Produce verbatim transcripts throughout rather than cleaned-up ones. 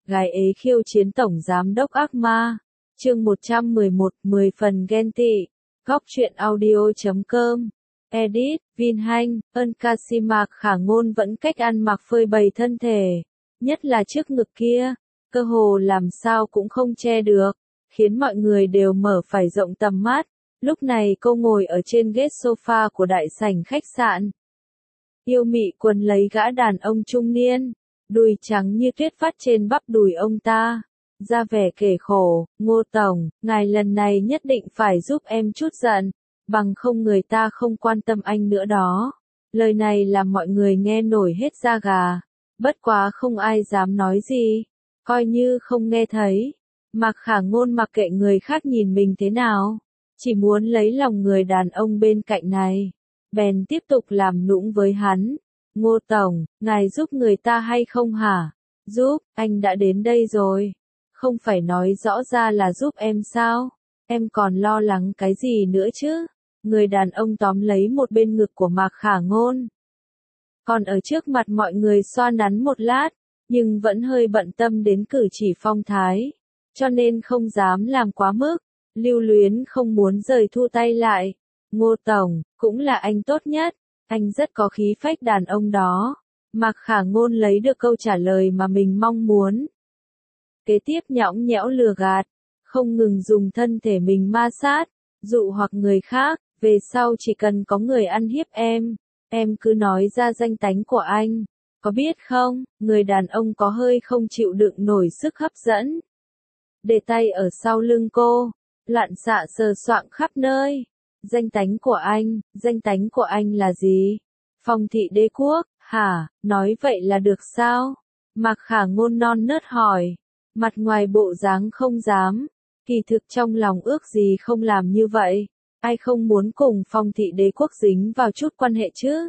gái ế khiêu chiến tổng giám đốc ác ma. Chương một trăm mười một, mười phần ghen tị. Góc truyện audio chấm com. Edit, Vin Hanh, ơn ca si Mạc Khả Ngôn vẫn cách ăn mặc phơi bày thân thể. Nhất là trước ngực kia, cơ hồ làm sao cũng không che được, khiến mọi người đều mở phải rộng tầm mắt. Lúc này cô ngồi ở trên ghế sofa của đại sảnh khách sạn. Yêu mị quấn lấy gã đàn ông trung niên, đùi trắng như tuyết vắt trên bắp đùi ông ta. Ra vẻ kể khổ, Ngô Tổng, ngài lần này nhất định phải giúp em chút giận, bằng không người ta không quan tâm anh nữa đó. Lời này làm mọi người nghe nổi hết da gà, bất quá không ai dám nói gì, coi như không nghe thấy. Mạc Khả Ngôn mặc kệ người khác nhìn mình thế nào, chỉ muốn lấy lòng người đàn ông bên cạnh này, bèn tiếp tục làm nũng với hắn. Ngô Tổng, ngài giúp người ta hay không hả? Giúp, anh đã đến đây rồi. Không phải nói rõ ra là giúp em sao? Em còn lo lắng cái gì nữa chứ? Người đàn ông tóm lấy một bên ngực của Mạc Khả Ngôn. Còn ở trước mặt mọi người xoa nắn một lát, nhưng vẫn hơi bận tâm đến cử chỉ phong thái, cho nên không dám làm quá mức. Lưu Luyến không muốn rời thu tay lại. Ngô Tổng, cũng là anh tốt nhất, anh rất có khí phách đàn ông đó. Mạc Khả Ngôn lấy được câu trả lời mà mình mong muốn. Kế tiếp nhõng nhẽo lừa gạt, không ngừng dùng thân thể mình ma sát, dụ hoặc người khác, về sau chỉ cần có người ăn hiếp em, em cứ nói ra danh tánh của anh, có biết không? Người đàn ông có hơi không chịu đựng nổi sức hấp dẫn. Để tay ở sau lưng cô, loạn xạ sờ soạng khắp nơi. Danh tánh của anh, danh tánh của anh là gì? Phong thị đế quốc, hả? Nói vậy là được sao? Mạc Khả Ngôn non nớt hỏi. Mặt ngoài bộ dáng không dám, kỳ thực trong lòng ước gì không làm như vậy. Ai không muốn cùng phong thị đế quốc dính vào chút quan hệ chứ?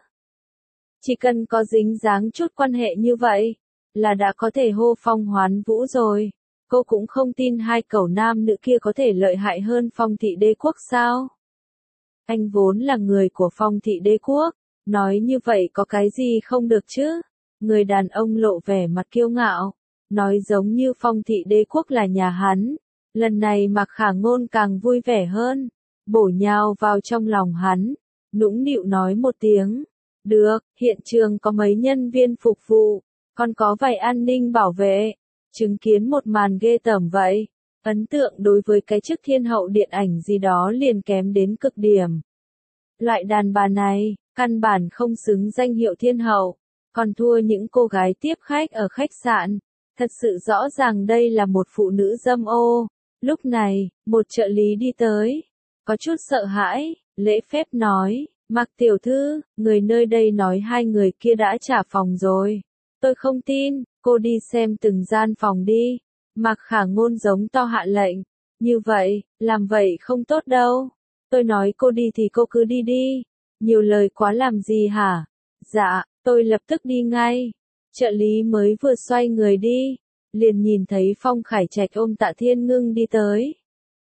Chỉ cần có dính dáng chút quan hệ như vậy, là đã có thể hô phong hoán vũ rồi. Cô cũng không tin hai cẩu nam nữ kia có thể lợi hại hơn phong thị đế quốc sao? Anh vốn là người của phong thị đế quốc, nói như vậy có cái gì không được chứ? Người đàn ông lộ vẻ mặt kiêu ngạo, nói giống như phong thị đế quốc là nhà hắn. Lần này Mạc Khả Ngôn càng vui vẻ hơn, bổ nhào vào trong lòng hắn, nũng nịu nói một tiếng. Được, hiện trường có mấy nhân viên phục vụ, còn có vài an ninh bảo vệ. Chứng kiến một màn ghê tởm vậy, ấn tượng đối với cái chức thiên hậu điện ảnh gì đó liền kém đến cực điểm. Loại đàn bà này, căn bản không xứng danh hiệu thiên hậu, còn thua những cô gái tiếp khách ở khách sạn. Thật sự rõ ràng đây là một phụ nữ dâm ô. Lúc này, một trợ lý đi tới, có chút sợ hãi, lễ phép nói, Mạc tiểu thư, người nơi đây nói hai người kia đã trả phòng rồi. Tôi không tin, cô đi xem từng gian phòng đi. Mạc Khả Ngôn giống to hạ lệnh. Như vậy, làm vậy không tốt đâu. Tôi nói cô đi thì cô cứ đi đi. Nhiều lời quá làm gì hả? Dạ, tôi lập tức đi ngay. Trợ lý mới vừa xoay người đi, liền nhìn thấy Phong Khải Trạch ôm Tạ Thiên Ngưng đi tới.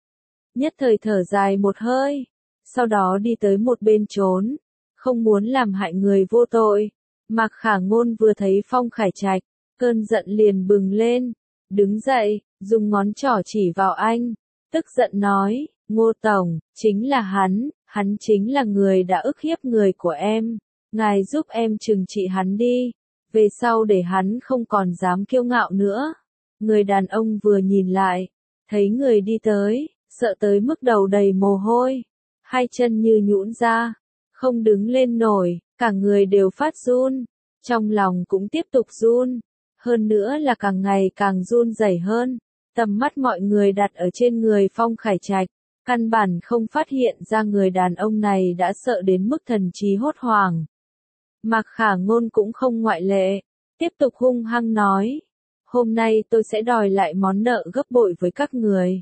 Nhất thời thở dài một hơi, sau đó đi tới một bên trốn, không muốn làm hại người vô tội. Mạc Khả Ngôn vừa thấy Phong Khải Trạch, cơn giận liền bừng lên, đứng dậy, dùng ngón trỏ chỉ vào anh, tức giận nói, Ngô Tổng, chính là hắn, hắn chính là người đã ức hiếp người của em, ngài giúp em trừng trị hắn đi, về sau để hắn không còn dám kiêu ngạo nữa. Người đàn ông vừa nhìn lại, thấy người đi tới, sợ tới mức đầu đầy mồ hôi, hai chân như nhũn ra, không đứng lên nổi, cả người đều phát run, trong lòng cũng tiếp tục run, hơn nữa là càng ngày càng run rẩy hơn. Tầm mắt mọi người đặt ở trên người Phong Khải Trạch, căn bản không phát hiện ra người đàn ông này đã sợ đến mức thần trí hốt hoảng. Mạc Khả Ngôn cũng không ngoại lệ, tiếp tục hung hăng nói, hôm nay tôi sẽ đòi lại món nợ gấp bội với các người.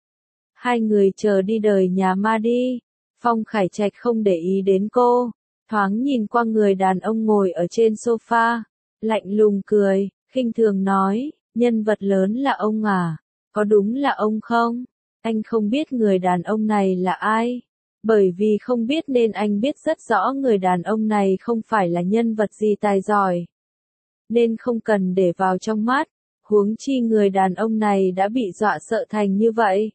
Hai người chờ đi đời nhà ma đi. Phong Khải Trạch không để ý đến cô, thoáng nhìn qua người đàn ông ngồi ở trên sofa, lạnh lùng cười, khinh thường nói, nhân vật lớn là ông à, có đúng là ông không? Anh không biết người đàn ông này là ai, bởi vì không biết nên anh biết rất rõ người đàn ông này không phải là nhân vật gì tài giỏi, nên không cần để vào trong mắt. Huống chi người đàn ông này đã bị dọa sợ thành như vậy.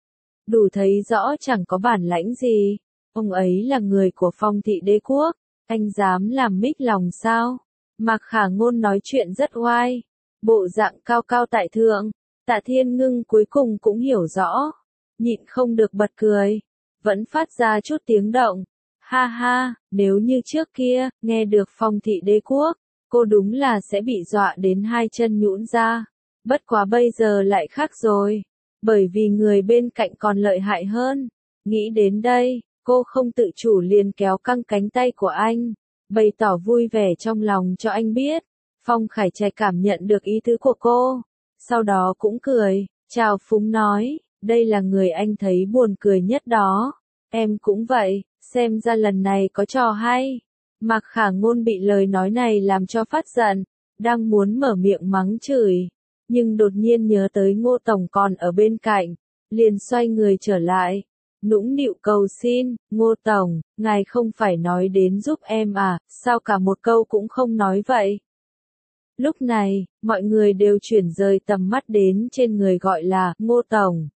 Đủ thấy rõ chẳng có bản lãnh gì. Ông ấy là người của Phong thị đế quốc. Anh dám làm mích lòng sao? Mạc Khả Ngôn nói chuyện rất oai. Bộ dạng cao cao tại thượng. Tạ Thiên Ngưng cuối cùng cũng hiểu rõ. Nhịn không được bật cười. Vẫn phát ra chút tiếng động. Ha ha, nếu như trước kia, nghe được Phong thị đế quốc, cô đúng là sẽ bị dọa đến hai chân nhũn ra. Bất quá bây giờ lại khác rồi. Bởi vì người bên cạnh còn lợi hại hơn. Nghĩ đến đây, cô không tự chủ liền kéo căng cánh tay của anh. Bày tỏ vui vẻ trong lòng cho anh biết. Phong Khải Trạch cảm nhận được ý tứ của cô. Sau đó cũng cười, chào phúng nói, đây là người anh thấy buồn cười nhất đó. Em cũng vậy, xem ra lần này có trò hay. Mạc Khả Ngôn bị lời nói này làm cho phát giận, đang muốn mở miệng mắng chửi. Nhưng đột nhiên nhớ tới Ngô Tổng còn ở bên cạnh, liền xoay người trở lại. Nũng nịu cầu xin, Ngô Tổng, ngài không phải nói đến giúp em à, sao cả một câu cũng không nói vậy? Lúc này, mọi người đều chuyển rời tầm mắt đến trên người gọi là Ngô Tổng.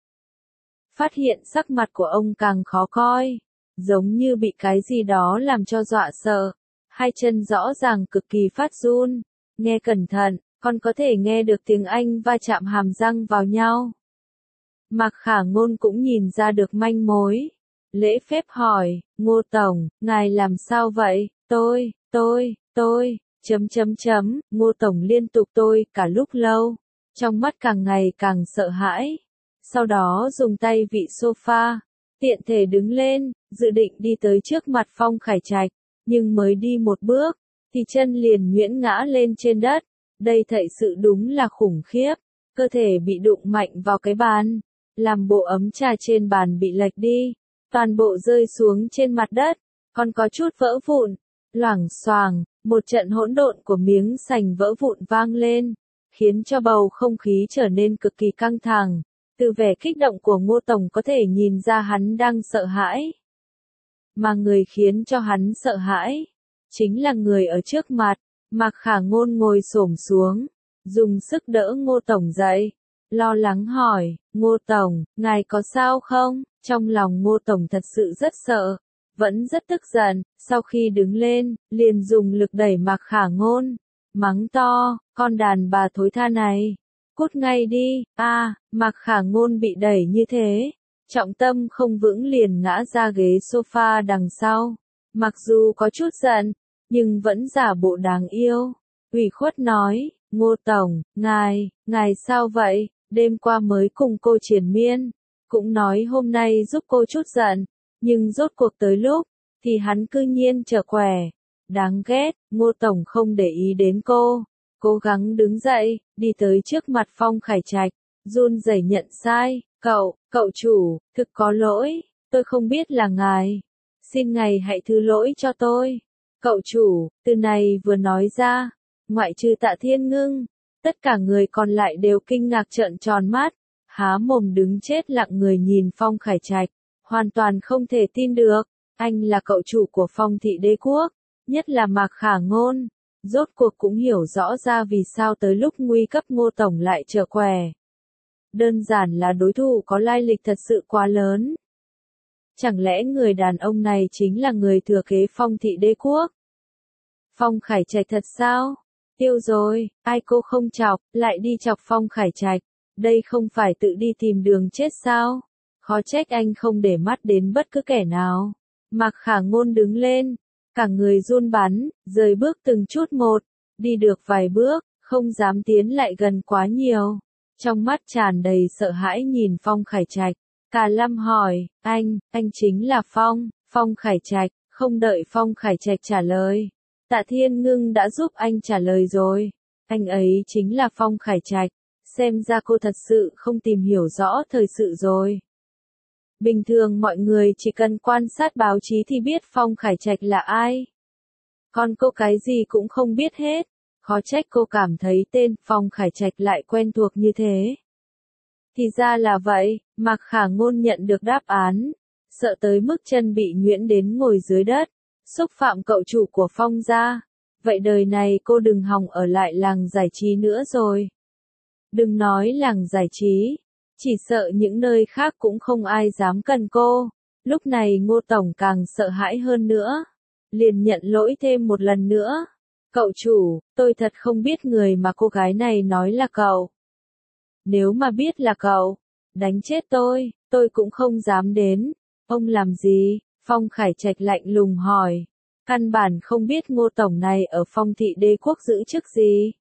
Phát hiện sắc mặt của ông càng khó coi, giống như bị cái gì đó làm cho dọa sợ. Hai chân rõ ràng cực kỳ phát run. Nghe cẩn thận, còn có thể nghe được tiếng Anh va chạm hàm răng vào nhau. Mạc Khả Ngôn cũng nhìn ra được manh mối. Lễ phép hỏi, Ngô Tổng, ngài làm sao vậy? Tôi, tôi, tôi, chấm chấm chấm, Ngô Tổng liên tục tôi cả lúc lâu. Trong mắt càng ngày càng sợ hãi. Sau đó dùng tay vị sofa, tiện thể đứng lên, dự định đi tới trước mặt Phong Khải Trạch. Nhưng mới đi một bước, thì chân liền nhuyễn ngã lên trên đất. Đây thật sự đúng là khủng khiếp. Cơ thể bị đụng mạnh vào cái bàn. Làm bộ ấm trà trên bàn bị lệch đi. Toàn bộ rơi xuống trên mặt đất. Còn có chút vỡ vụn. Loảng xoàng, một trận hỗn độn của miếng sành vỡ vụn vang lên. Khiến cho bầu không khí trở nên cực kỳ căng thẳng. Từ vẻ kích động của Ngô Tổng có thể nhìn ra hắn đang sợ hãi. Mà người khiến cho hắn sợ hãi, chính là người ở trước mặt. Mạc Khả Ngôn ngồi xổm xuống, dùng sức đỡ Ngô Tổng dậy, lo lắng hỏi, Ngô Tổng, ngài có sao không? Trong lòng Ngô Tổng thật sự rất sợ, vẫn rất tức giận, sau khi đứng lên, liền dùng lực đẩy Mạc Khả Ngôn, mắng to, con đàn bà thối tha này, cút ngay đi. A, à, Mạc Khả Ngôn bị đẩy như thế, trọng tâm không vững liền ngã ra ghế sofa đằng sau. Mặc dù có chút giận, nhưng vẫn giả bộ đáng yêu. Ủy khuất nói, Ngô Tổng, ngài, ngài sao vậy? Đêm qua mới cùng cô triền miên, cũng nói hôm nay giúp cô chút giận, nhưng rốt cuộc tới lúc, thì hắn cư nhiên trở quẻ. Đáng ghét, Ngô Tổng không để ý đến cô, cố gắng đứng dậy, đi tới trước mặt Phong Khải Trạch, run rẩy nhận sai, cậu, cậu chủ, thực có lỗi, tôi không biết là ngài. Xin ngài hãy thứ lỗi cho tôi. Cậu chủ, từ này vừa nói ra, ngoại trừ Tạ Thiên Ngưng, tất cả người còn lại đều kinh ngạc trợn tròn mắt, há mồm đứng chết lặng người nhìn Phong Khải Trạch, hoàn toàn không thể tin được, anh là cậu chủ của Phong thị đế quốc, nhất là Mạc Khả Ngôn, rốt cuộc cũng hiểu rõ ra vì sao tới lúc nguy cấp Ngô Tổng lại trở quẻ. Đơn giản là đối thủ có lai lịch thật sự quá lớn. Chẳng lẽ người đàn ông này chính là người thừa kế Phong thị đế quốc? Phong Khải Trạch thật sao? Tiêu rồi, ai cô không chọc, lại đi chọc Phong Khải Trạch. Đây không phải tự đi tìm đường chết sao? Khó trách anh không để mắt đến bất cứ kẻ nào. Mạc Khả Ngôn đứng lên, cả người run bắn, rời bước từng chút một, đi được vài bước, không dám tiến lại gần quá nhiều. Trong mắt tràn đầy sợ hãi nhìn Phong Khải Trạch. Cả Lâm hỏi, anh, anh chính là Phong, Phong Khải Trạch, không đợi Phong Khải Trạch trả lời. Tạ Thiên Ngưng đã giúp anh trả lời rồi. Anh ấy chính là Phong Khải Trạch. Xem ra cô thật sự không tìm hiểu rõ thời sự rồi. Bình thường mọi người chỉ cần quan sát báo chí thì biết Phong Khải Trạch là ai. Còn cô cái gì cũng không biết hết. Khó trách cô cảm thấy tên Phong Khải Trạch lại quen thuộc như thế. Thì ra là vậy, Mạc Khả Ngôn nhận được đáp án. Sợ tới mức chân bị nhuyễn đến ngồi dưới đất. Xúc phạm cậu chủ của Phong gia. Vậy đời này cô đừng hòng ở lại làng giải trí nữa rồi. Đừng nói làng giải trí, chỉ sợ những nơi khác cũng không ai dám cần cô. Lúc này Ngô Tổng càng sợ hãi hơn nữa. Liền nhận lỗi thêm một lần nữa. Cậu chủ, tôi thật không biết người mà cô gái này nói là cậu. Nếu mà biết là cậu, đánh chết tôi, tôi cũng không dám đến. Ông làm gì? Phong Khải Trạch lạnh lùng hỏi. Căn bản không biết Ngô Tổng này ở Phong Thị Đế Quốc giữ chức gì.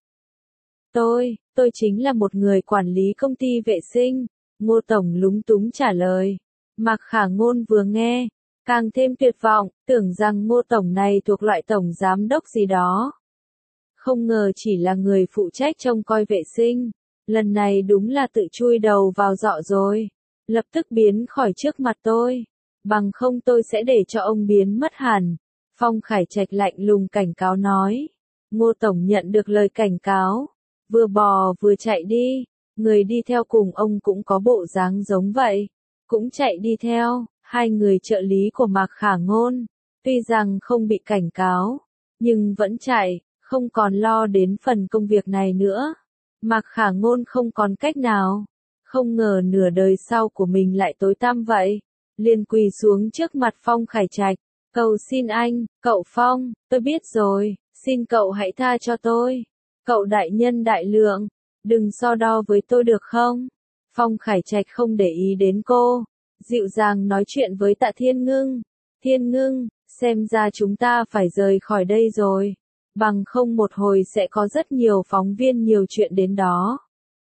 Tôi, tôi chính là một người quản lý công ty vệ sinh. Ngô Tổng lúng túng trả lời. Mạc Khả Ngôn vừa nghe, càng thêm tuyệt vọng, tưởng rằng Ngô Tổng này thuộc loại tổng giám đốc gì đó. Không ngờ chỉ là người phụ trách trông coi vệ sinh. Lần này đúng là tự chui đầu vào giọ rồi. Lập tức biến khỏi trước mặt tôi. Bằng không tôi sẽ để cho ông biến mất hẳn. Phong Khải Trạch lạnh lùng cảnh cáo nói. Ngô Tổng nhận được lời cảnh cáo. Vừa bò vừa chạy đi. Người đi theo cùng ông cũng có bộ dáng giống vậy. Cũng chạy đi theo. Hai người trợ lý của Mạc Khả Ngôn. Tuy rằng không bị cảnh cáo. Nhưng vẫn chạy. Không còn lo đến phần công việc này nữa. Mạc Khả Ngôn không còn cách nào. Không ngờ nửa đời sau của mình lại tối tăm vậy. Liền quỳ xuống trước mặt Phong Khải Trạch. Cầu xin anh, cậu Phong, tôi biết rồi, xin cậu hãy tha cho tôi. Cậu đại nhân đại lượng, đừng so đo với tôi được không? Phong Khải Trạch không để ý đến cô. Dịu dàng nói chuyện với Tạ Thiên Ngưng. Thiên Ngưng, xem ra chúng ta phải rời khỏi đây rồi. Bằng không một hồi sẽ có rất nhiều phóng viên nhiều chuyện đến đó.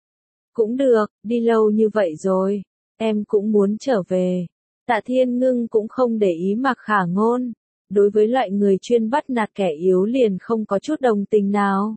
Cũng được, đi lâu như vậy rồi. Em cũng muốn trở về. Tạ Thiên Ngưng cũng không để ý Mạc Khả Ngôn. Đối với loại người chuyên bắt nạt kẻ yếu liền không có chút đồng tình nào.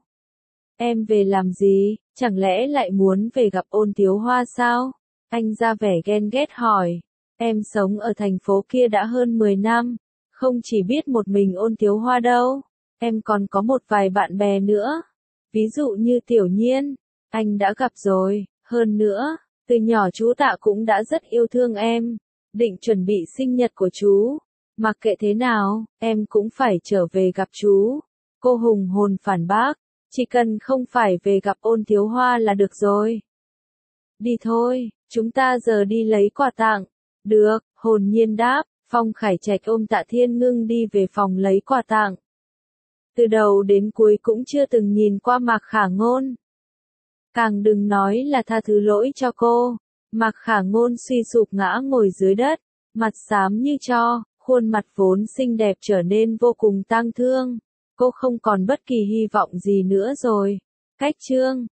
Em về làm gì? Chẳng lẽ lại muốn về gặp Ôn Thiếu Hoa sao? Anh ra vẻ ghen ghét hỏi. Em sống ở thành phố kia đã hơn mười năm. Không chỉ biết một mình Ôn Thiếu Hoa đâu. Em còn có một vài bạn bè nữa. Ví dụ như Tiểu Nhiên. Anh đã gặp rồi. Hơn nữa, từ nhỏ chú Tạ cũng đã rất yêu thương em. Định chuẩn bị sinh nhật của chú. Mặc kệ thế nào, em cũng phải trở về gặp chú. Cô hùng hồn phản bác. Chỉ cần không phải về gặp Ôn Thiếu Hoa là được rồi. Đi thôi, chúng ta giờ đi lấy quà tặng. Được, hồn nhiên đáp. Phong Khải Trạch ôm Tạ Thiên Ngưng đi về phòng lấy quà tặng. Từ đầu đến cuối cũng chưa từng nhìn qua Mạc Khả Ngôn. Càng đừng nói là tha thứ lỗi cho cô. Mạc Khả Ngôn suy sụp ngã ngồi dưới đất, mặt xám như tro, khuôn mặt vốn xinh đẹp trở nên vô cùng tang thương. Cô không còn bất kỳ hy vọng gì nữa rồi. Cách chương